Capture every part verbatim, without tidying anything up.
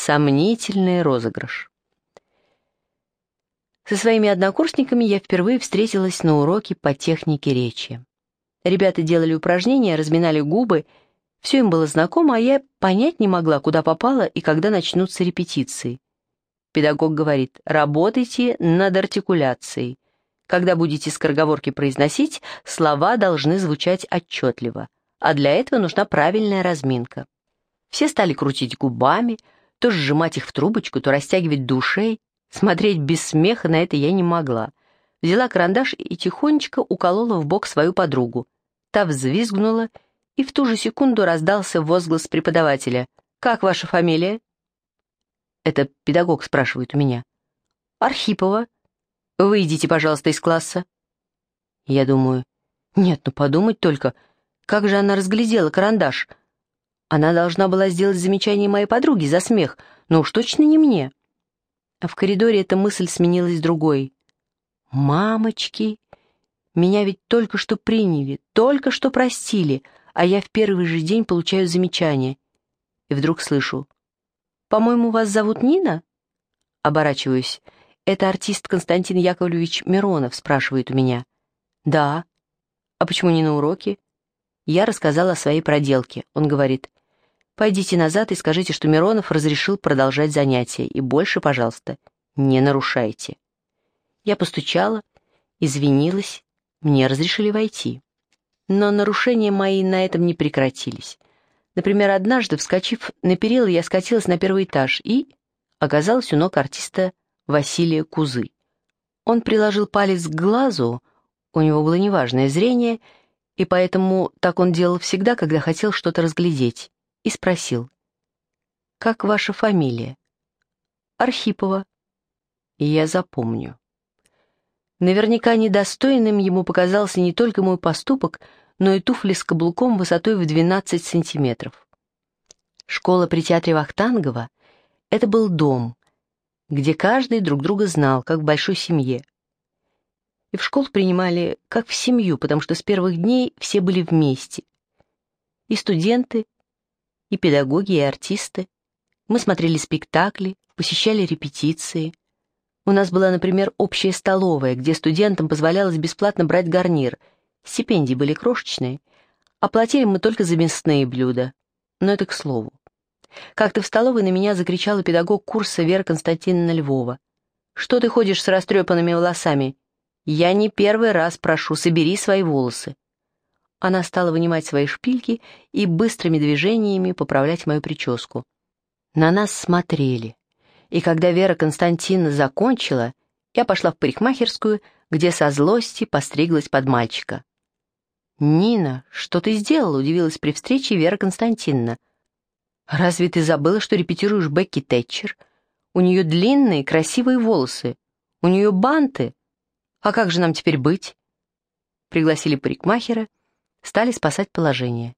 Сомнительный розыгрыш. Со своими однокурсниками я впервые встретилась на уроке по технике речи. Ребята делали упражнения, разминали губы, все им было знакомо, а я понять не могла, куда попала и когда начнутся репетиции. Педагог говорит: работайте над артикуляцией. Когда будете скороговорки произносить, слова должны звучать отчетливо, а для этого нужна правильная разминка. Все стали крутить губами, то сжимать их в трубочку, то растягивать до ушей. Смотреть без смеха на это я не могла. Взяла карандаш и тихонечко уколола в бок свою подругу. Та взвизгнула, и в ту же секунду раздался возглас преподавателя: «Как ваша фамилия?» Это педагог спрашивает у меня. «Архипова. Выйдите, пожалуйста, из класса». Я думаю: нет, ну подумать только, как же она разглядела карандаш. Она должна была сделать замечание моей подруге за смех, но уж точно не мне. А в коридоре эта мысль сменилась другой. «Мамочки! Меня ведь только что приняли, только что простили, а я в первый же день получаю замечание». И вдруг слышу: «По-моему, вас зовут Нина?» Оборачиваюсь. «Это артист Константин Яковлевич Миронов», спрашивает у меня. «Да». «А почему не на уроке?» Я рассказала о своей проделке. Он говорит: «Пойдите назад и скажите, что Миронов разрешил продолжать занятия, и больше, пожалуйста, не нарушайте». Я постучала, извинилась, мне разрешили войти. Но нарушения мои на этом не прекратились. Например, однажды, вскочив на перила, я скатилась на первый этаж и оказалась у ног артиста Василия Кузы. Он приложил палец к глазу, у него было неважное зрение, и поэтому так он делал всегда, когда хотел что-то разглядеть, и спросил: «Как ваша фамилия?» «Архипова». И я запомню. Наверняка недостойным ему показался не только мой поступок, но и туфли с каблуком высотой в двенадцать сантиметров. Школа при театре Вахтангова — это был дом, где каждый друг друга знал, как в большой семье. И в школу принимали как в семью, потому что с первых дней все были вместе. И студенты, и педагоги, и артисты. Мы смотрели спектакли, посещали репетиции. У нас была, например, общая столовая, где студентам позволялось бесплатно брать гарнир. Стипендии были крошечные, а платили мы только за мясные блюда. Но это к слову. Как-то в столовой на меня закричала педагог курса Вера Константиновна Львова: «Что ты ходишь с растрепанными волосами? Я не первый раз прошу, собери свои волосы». Она стала вынимать свои шпильки и быстрыми движениями поправлять мою прическу. На нас смотрели. И когда Вера Константиновна закончила, я пошла в парикмахерскую, где со злости постриглась под мальчика. «Нина, что ты сделала?» — удивилась при встрече Вера Константиновна. «Разве ты забыла, что репетируешь Бекки Тэтчер? У нее длинные, красивые волосы. У нее банты. А как же нам теперь быть?» Пригласили парикмахера, стали спасать положение.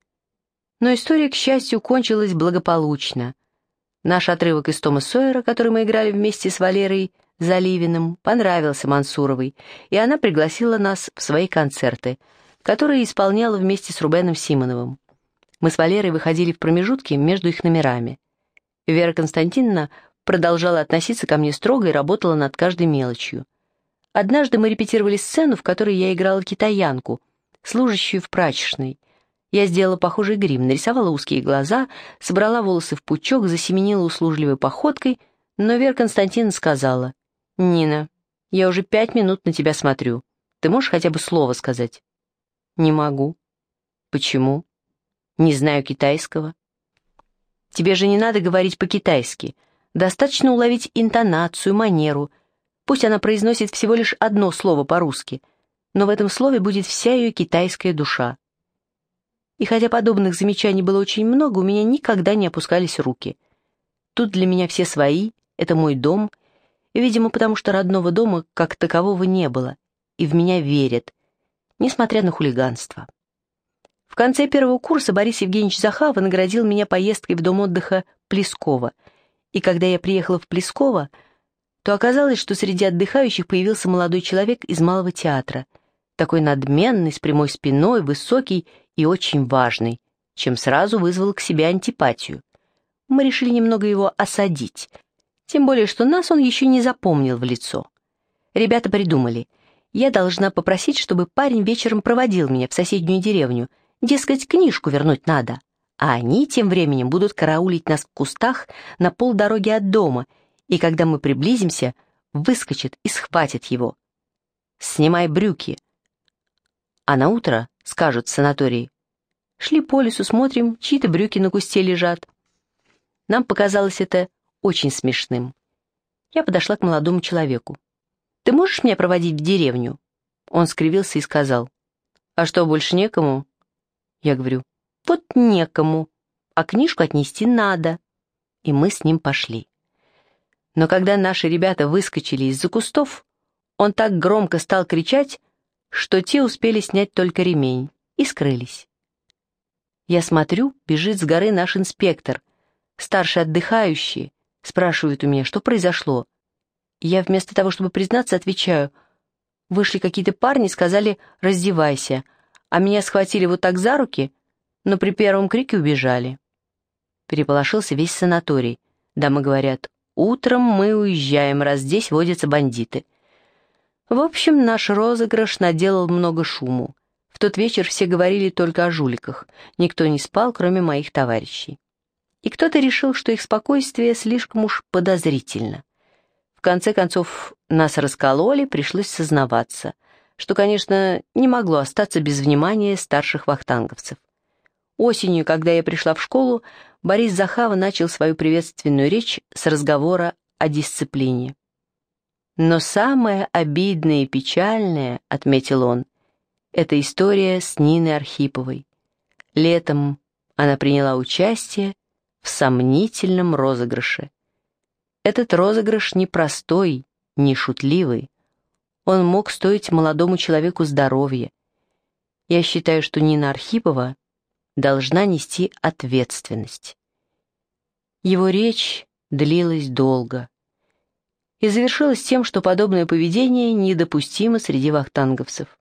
Но история, к счастью, кончилась благополучно. Наш отрывок из Тома Сойера, который мы играли вместе с Валерой Заливиным, понравился Мансуровой, и она пригласила нас в свои концерты, которые исполняла вместе с Рубеном Симоновым. Мы с Валерой выходили в промежутки между их номерами. Вера Константиновна продолжала относиться ко мне строго и работала над каждой мелочью. Однажды мы репетировали сцену, в которой я играла китаянку, служащую в прачечной. Я сделала похожий грим, нарисовала узкие глаза, собрала волосы в пучок, засеменила услужливой походкой, но Вера Константиновна сказала: «Нина, я уже пять минут на тебя смотрю. Ты можешь хотя бы слово сказать?» «Не могу». «Почему?» «Не знаю китайского». «Тебе же не надо говорить по-китайски. Достаточно уловить интонацию, манеру. Пусть она произносит всего лишь одно слово по-русски, но в этом слове будет вся ее китайская душа». И хотя подобных замечаний было очень много, у меня никогда не опускались руки. Тут для меня все свои, это мой дом, и, видимо, потому что родного дома как такового не было, и в меня верят, несмотря на хулиганство. В конце первого курса Борис Евгеньевич Захава наградил меня поездкой в дом отдыха Плескова, и когда я приехала в Плесково, то оказалось, что среди отдыхающих появился молодой человек из Малого театра, такой надменный, с прямой спиной, высокий и очень важный, чем сразу вызвал к себе антипатию. Мы решили немного его осадить. Тем более, что нас он еще не запомнил в лицо. Ребята придумали. Я должна попросить, чтобы парень вечером проводил меня в соседнюю деревню. Дескать, книжку вернуть надо. А они тем временем будут караулить нас в кустах на полдороги от дома, и когда мы приблизимся, выскочат и схватят его. «Снимай брюки». А на утро скажут в санатории: «Шли по лесу, смотрим, чьи-то брюки на кусте лежат». Нам показалось это очень смешным. Я подошла к молодому человеку. «Ты можешь меня проводить в деревню?» Он скривился и сказал: «А что, больше некому?» Я говорю: «Вот некому, а книжку отнести надо». И мы с ним пошли. Но когда наши ребята выскочили из-за кустов, он так громко стал кричать, что те успели снять только ремень и скрылись. Я смотрю, бежит с горы наш инспектор. Старший отдыхающий спрашивает у меня, что произошло. Я вместо того, чтобы признаться, отвечаю: вышли какие-то парни, сказали «раздевайся», а меня схватили вот так за руки, но при первом крике убежали. Переполошился весь санаторий. Дамы говорят: утром мы уезжаем, раз здесь водятся бандиты. В общем, наш розыгрыш наделал много шуму. В тот вечер все говорили только о жуликах. Никто не спал, кроме моих товарищей. И кто-то решил, что их спокойствие слишком уж подозрительно. В конце концов, нас раскололи, пришлось сознаваться, что, конечно, не могло остаться без внимания старших вахтанговцев. Осенью, когда я пришла в школу, Борис Захава начал свою приветственную речь с разговора о дисциплине. «Но самое обидное и печальное, — отметил он, — это история с Ниной Архиповой. Летом она приняла участие в сомнительном розыгрыше. Этот розыгрыш не простой, не шутливый. Он мог стоить молодому человеку здоровья. Я считаю, что Нина Архипова должна нести ответственность». Его речь длилась долго и завершилась тем, что подобное поведение недопустимо среди вахтанговцев.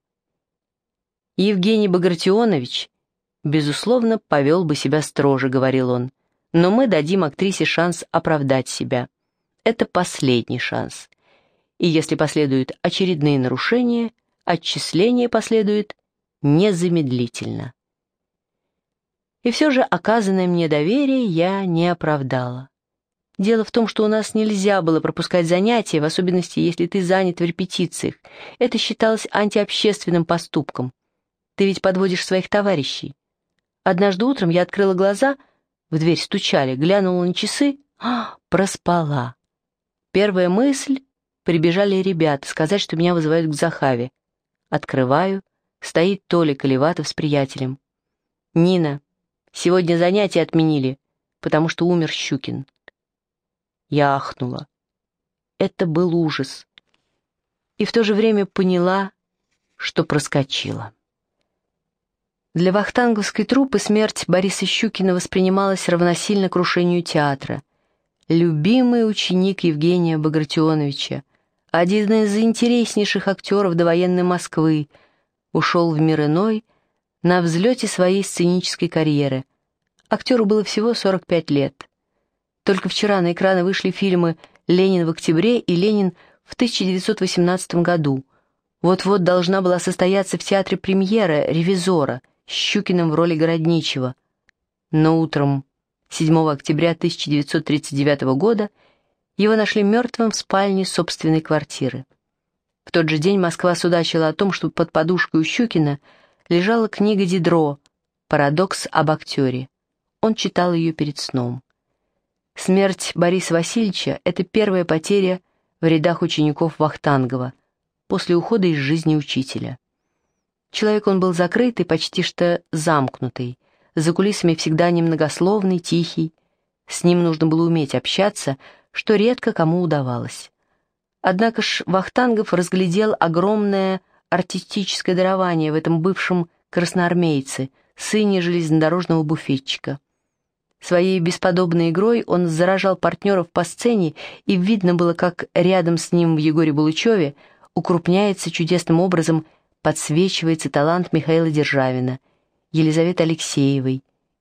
«Евгений Багратионович, безусловно, повел бы себя строже, — говорил он, — но мы дадим актрисе шанс оправдать себя. Это последний шанс. И если последуют очередные нарушения, отчисление последует незамедлительно». И все же оказанное мне доверие я не оправдала. Дело в том, что у нас нельзя было пропускать занятия, в особенности, если ты занят в репетициях. Это считалось антиобщественным поступком. Ты ведь подводишь своих товарищей. Однажды утром я открыла глаза, в дверь стучали, глянула на часы, а, проспала. Первая мысль — прибежали ребята, сказать, что меня вызывают к Захаве. Открываю, стоит Толя Колеватов с приятелем. «Нина, сегодня занятия отменили, потому что умер Щукин». Я ахнула. Это был ужас. И в то же время поняла, что проскочила. Для вахтанговской труппы смерть Бориса Щукина воспринималась равносильно крушению театра. Любимый ученик Евгения Багратионовича, один из интереснейших актеров довоенной Москвы, ушел в мир иной на взлете своей сценической карьеры. Актеру было всего сорок пять лет. Только вчера на экраны вышли фильмы «Ленин в октябре» и «Ленин в тысяча девятьсот восемнадцатом году». Вот-вот должна была состояться в театре премьера «Ревизора» с Щукиным в роли Городничего. Но утром седьмого октября тысяча девятьсот тридцать девятого года его нашли мертвым в спальне собственной квартиры. В тот же день Москва судачила о том, что под подушкой у Щукина лежала книга Дидро «Парадокс об актере». Он читал ее перед сном. Смерть Бориса Васильевича — это первая потеря в рядах учеников Вахтангова после ухода из жизни учителя. Человек он был закрытый, почти что замкнутый, за кулисами всегда немногословный, тихий. С ним нужно было уметь общаться, что редко кому удавалось. Однако ж Вахтангов разглядел огромное артистическое дарование в этом бывшем красноармейце, сыне железнодорожного буфетчика. Своей бесподобной игрой он заражал партнеров по сцене, и видно было, как рядом с ним в Егоре Булычеве укрупняется чудесным образом, подсвечивается талант Михаила Державина, Елизаветы Алексеевой,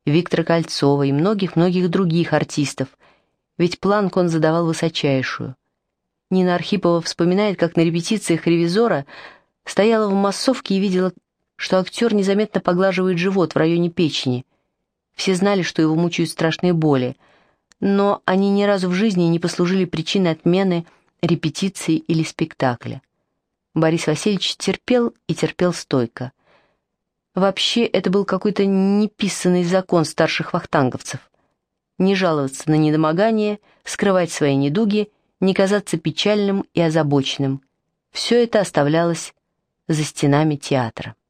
Виктора Кольцова и многих-многих других артистов, ведь планку он задавал высочайшую. Нина Архипова вспоминает, как на репетициях «Ревизора» стояла в массовке и видела, что актер незаметно поглаживает живот в районе печени. Все знали, что его мучают страшные боли, но они ни разу в жизни не послужили причиной отмены репетиции или спектакля. Борис Васильевич терпел и терпел стойко. Вообще, это был какой-то неписанный закон старших вахтанговцев. Не жаловаться на недомогание, скрывать свои недуги, не казаться печальным и озабоченным. Все это оставлялось за стенами театра.